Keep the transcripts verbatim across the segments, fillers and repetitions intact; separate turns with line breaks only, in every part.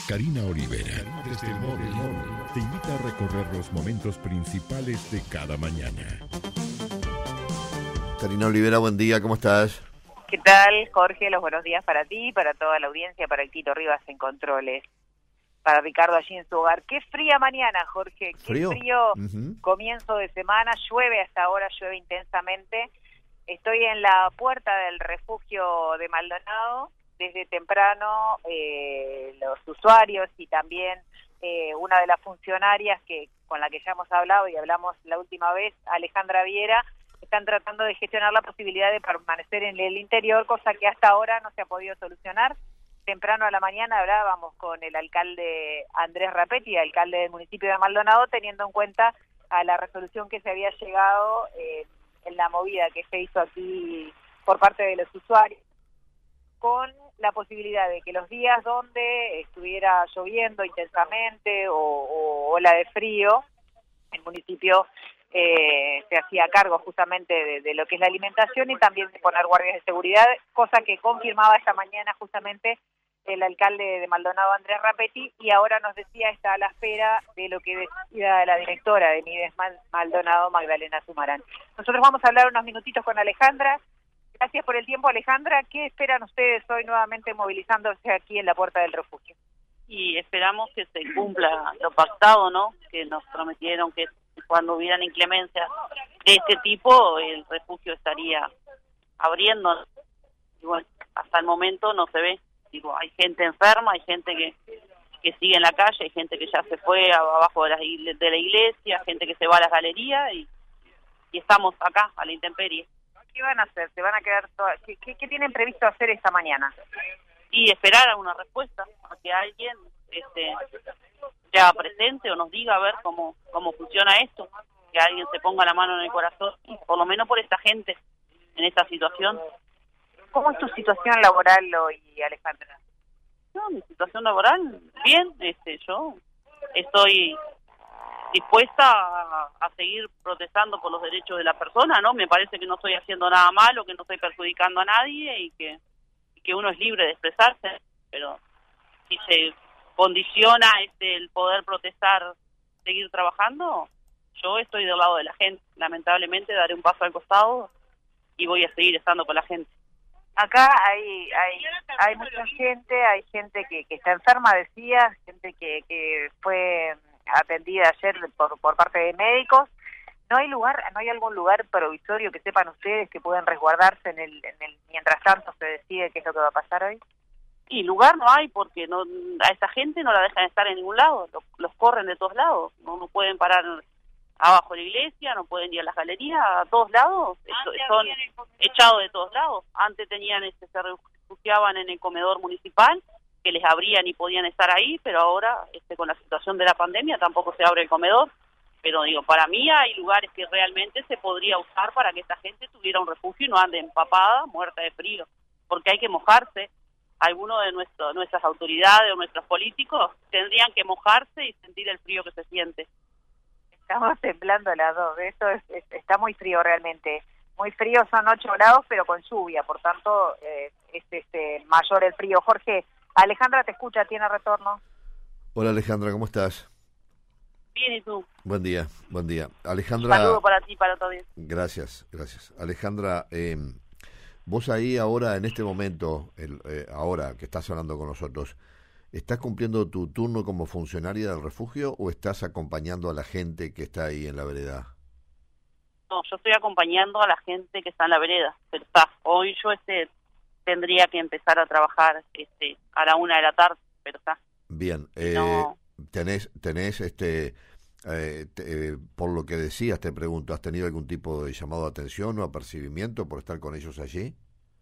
Karina Olivera, desde el móvil, te invita a recorrer los momentos principales de cada mañana.
Karina Olivera, buen día, ¿cómo estás?
¿Qué tal, Jorge? Los buenos días para ti, para toda la audiencia, para el Tito Rivas en controles, para Ricardo allí en su hogar. Qué fría mañana, Jorge, qué
frío,
frío
uh-huh.
Comienzo de semana, llueve hasta ahora, llueve intensamente. Estoy en la puerta del refugio de Maldonado. Desde temprano eh, los usuarios y también eh, una de las funcionarias que con la que ya hemos hablado y hablamos la última vez, Alejandra Viera, están tratando de gestionar la posibilidad de permanecer en el interior, cosa que hasta ahora no se ha podido solucionar. Temprano a la mañana hablábamos con el alcalde Andrés Rapetti, alcalde del municipio de Maldonado, teniendo en cuenta a la resolución que se había llegado eh, en la movida que se hizo aquí por parte de los usuarios, con la posibilidad de que los días donde estuviera lloviendo intensamente o, o ola de frío, el municipio eh, se hacía cargo justamente de, de lo que es la alimentación y también de poner guardias de seguridad, cosa que confirmaba esta mañana justamente el alcalde de Maldonado, Andrés Rapetti, y ahora nos decía está a la espera de lo que decida la directora de Mides Maldonado, Magdalena Zumarán. Nosotros vamos a hablar unos minutitos con Alejandra. Gracias por el tiempo, Alejandra. ¿Qué esperan ustedes hoy nuevamente movilizándose aquí en la puerta del refugio?
Y esperamos que se cumpla lo pactado, ¿no? Que nos prometieron que cuando hubieran inclemencias de este tipo, el refugio estaría abriendo. Y bueno, hasta el momento no se ve. Digo, hay gente enferma, hay gente que, que sigue en la calle, hay gente que ya se fue abajo de la, de la iglesia, gente que se va a las galerías y, y estamos acá, a la intemperie.
¿Qué van a hacer? ¿Se van a quedar todas? ¿Qué, qué, qué tienen previsto hacer esta mañana?
Y esperar a una respuesta, a que alguien este, sea presente o nos diga a ver cómo cómo funciona esto, que alguien se ponga la mano en el corazón, por lo menos por esta gente en esta situación.
¿Cómo es tu situación laboral hoy, Alejandra?
No, mi situación laboral, bien, este, yo estoy dispuesta a, a seguir protestando por los derechos de la persona, ¿no? Me parece que no estoy haciendo nada malo, que no estoy perjudicando a nadie y que, y que uno es libre de expresarse, pero si se condiciona este el poder protestar, seguir trabajando, yo estoy del lado de la gente. Lamentablemente daré un paso al costado y voy a seguir estando con la gente.
Acá hay hay hay mucha gente, hay gente que, que está enferma, decía, gente que, que fue atendida ayer por por parte de médicos. ¿No hay lugar, no hay algún lugar provisorio que sepan ustedes que pueden resguardarse en el, en el mientras tanto se decide qué es lo que va a pasar hoy?
Y lugar no hay porque no a esa gente no la dejan estar en ningún lado, los, los corren de todos lados, no, no pueden parar abajo de la iglesia, no pueden ir a las galerías, a todos lados, son echados de todos lados. Antes tenían este se refugiaban en el comedor municipal, que les abrían y podían estar ahí, pero ahora este con la situación de la pandemia tampoco se abre el comedor. Pero digo, para mí hay lugares que realmente se podría usar para que esta gente tuviera un refugio y no ande empapada, muerta de frío, porque hay que mojarse. Algunos de nuestro, nuestras autoridades o nuestros políticos tendrían que mojarse y sentir el frío que se siente.
Estamos temblando las dos, esto es, es, está muy frío realmente, muy frío, son ocho grados pero con lluvia, por tanto eh, es este mayor el frío. Jorge, Alejandra te escucha, tiene retorno.
Hola Alejandra, ¿cómo estás?
Bien, ¿y tú?
Buen día, buen día. Alejandra...
Un saludo para ti, para todos.
Gracias, gracias. Alejandra, eh, vos ahí ahora, en este momento, el, eh, ahora que estás hablando con nosotros, ¿estás cumpliendo tu turno como funcionaria del refugio o estás acompañando a la gente que está ahí en la vereda?
No, yo estoy acompañando a la gente que está en la vereda, pero está, hoy yo este tendría que empezar a trabajar este a la una de la tarde, pero está.
Bien, eh,
no.
tenés, tenés este, eh, te, eh, por lo que decías, te pregunto, ¿has tenido algún tipo de llamado de atención o apercibimiento por estar con ellos allí?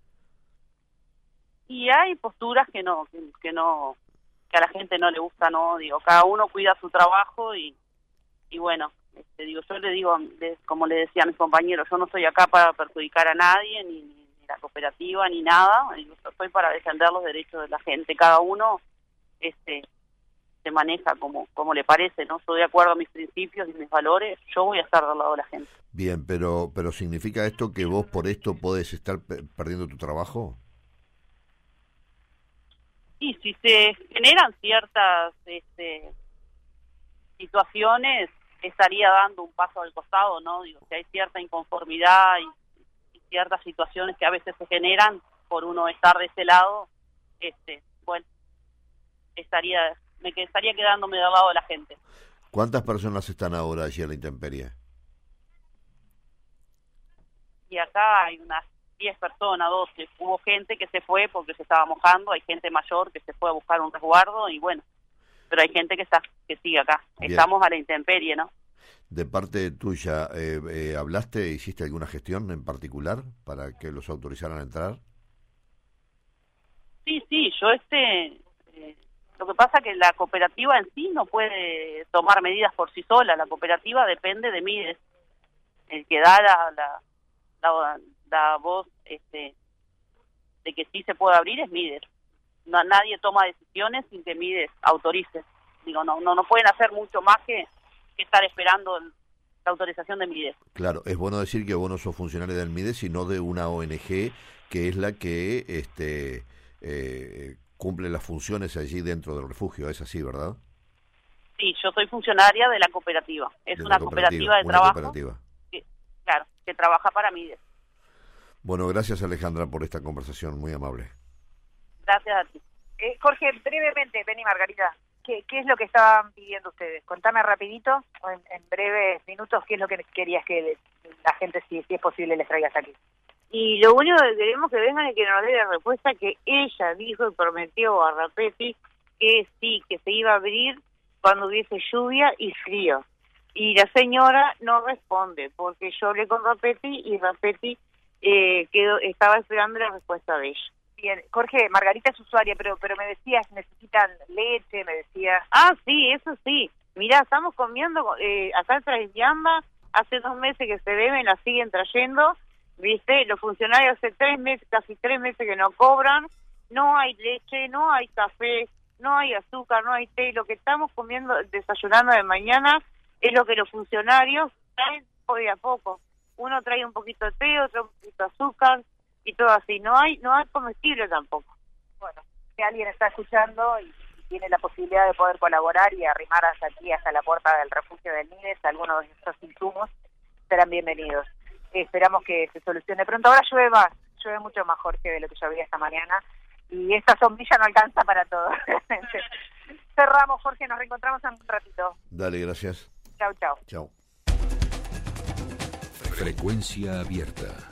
Y hay posturas que no, que, que no, que a la gente no le gusta, no, digo, cada uno cuida su trabajo y, y bueno, este, digo, yo le digo, de, como le decía a mis compañeros, yo no estoy acá para perjudicar a nadie, ni, ni la cooperativa, ni nada, digo, yo estoy para defender los derechos de la gente, cada uno, este, se maneja como como le parece, ¿no? Estoy de acuerdo a mis principios y mis valores, yo voy a estar del lado de la gente.
Bien, pero pero ¿significa esto que vos por esto podés estar pe- perdiendo tu trabajo?
Y si se generan ciertas este, situaciones, estaría dando un paso al costado, ¿no? Digo, si hay cierta inconformidad y, y ciertas situaciones que a veces se generan por uno estar de ese lado, este, bueno, estaría, me estaría quedándome del lado de la gente.
¿Cuántas personas están ahora allí en la intemperie?
Y acá hay unas diez personas, doce. Hubo gente que se fue porque se estaba mojando, hay gente mayor que se fue a buscar un resguardo y bueno, pero hay gente que está que sigue acá. Bien. Estamos a la intemperie, ¿no?
De parte tuya, eh, eh, ¿hablaste, hiciste alguna gestión en particular para que los autorizaran a entrar?
Sí, sí, yo este... Eh, lo que pasa es que la cooperativa en sí no puede tomar medidas por sí sola, la cooperativa depende de Mides. El que da la, la, la, la voz este, de que sí se puede abrir es Mides. No, nadie toma decisiones sin que Mides autorice. Digo, no, no, no pueden hacer mucho más que, que estar esperando el, la autorización de Mides.
Claro, es bueno decir que vos no sos funcionario del Mides, sino de una O N G que es la que este eh, cumple las funciones allí dentro del refugio. Es así, ¿verdad?
Sí, yo soy funcionaria de la cooperativa. Es
de
una cooperativa, cooperativa de
una
trabajo.
Cooperativa.
Que, claro, que trabaja para Mides.
Bueno, gracias Alejandra por esta conversación, muy amable.
Gracias a ti.
Eh, Jorge, brevemente, Penny Margarita, ¿qué, ¿qué es lo que estaban pidiendo ustedes? Contame rapidito, en, en breves minutos, qué es lo que querías que la gente, si, si es posible, les traigas aquí.
Y lo único que queremos que vengan es que nos dé la respuesta que ella dijo y prometió a Rapetti, que sí, que se iba a abrir cuando hubiese lluvia y frío. Y la señora no responde, porque yo hablé con Rapetti y Rapetti eh, quedó, estaba esperando la respuesta de ella.
Bien, Jorge, Margarita es usuaria, pero pero me decías, necesitan leche, me decías...
Ah, sí, eso sí. Mirá, estamos comiendo, eh, acá traen Yamba, hace dos meses que se deben, la siguen trayendo, ¿viste? Los funcionarios hace tres meses, casi tres meses que no cobran, no hay leche, no hay café, no hay azúcar, no hay té, lo que estamos comiendo, desayunando de mañana, es lo que los funcionarios traen hoy a poco. Uno trae un poquito de té, otro un poquito de azúcar, y todo así, no hay no hay comestible tampoco.
Bueno, si alguien está escuchando y tiene la posibilidad de poder colaborar y arrimar hasta aquí, hasta la puerta del refugio del Mides, algunos de estos insumos serán bienvenidos. Eh, esperamos que se solucione pronto. Ahora llueve más, llueve mucho más, Jorge, de lo que llovía esta mañana, y esta sombrilla no alcanza para todo. Cerramos, Jorge, nos reencontramos en un ratito.
Dale, gracias.
Chau, chau.
Chau.
Frecuencia abierta.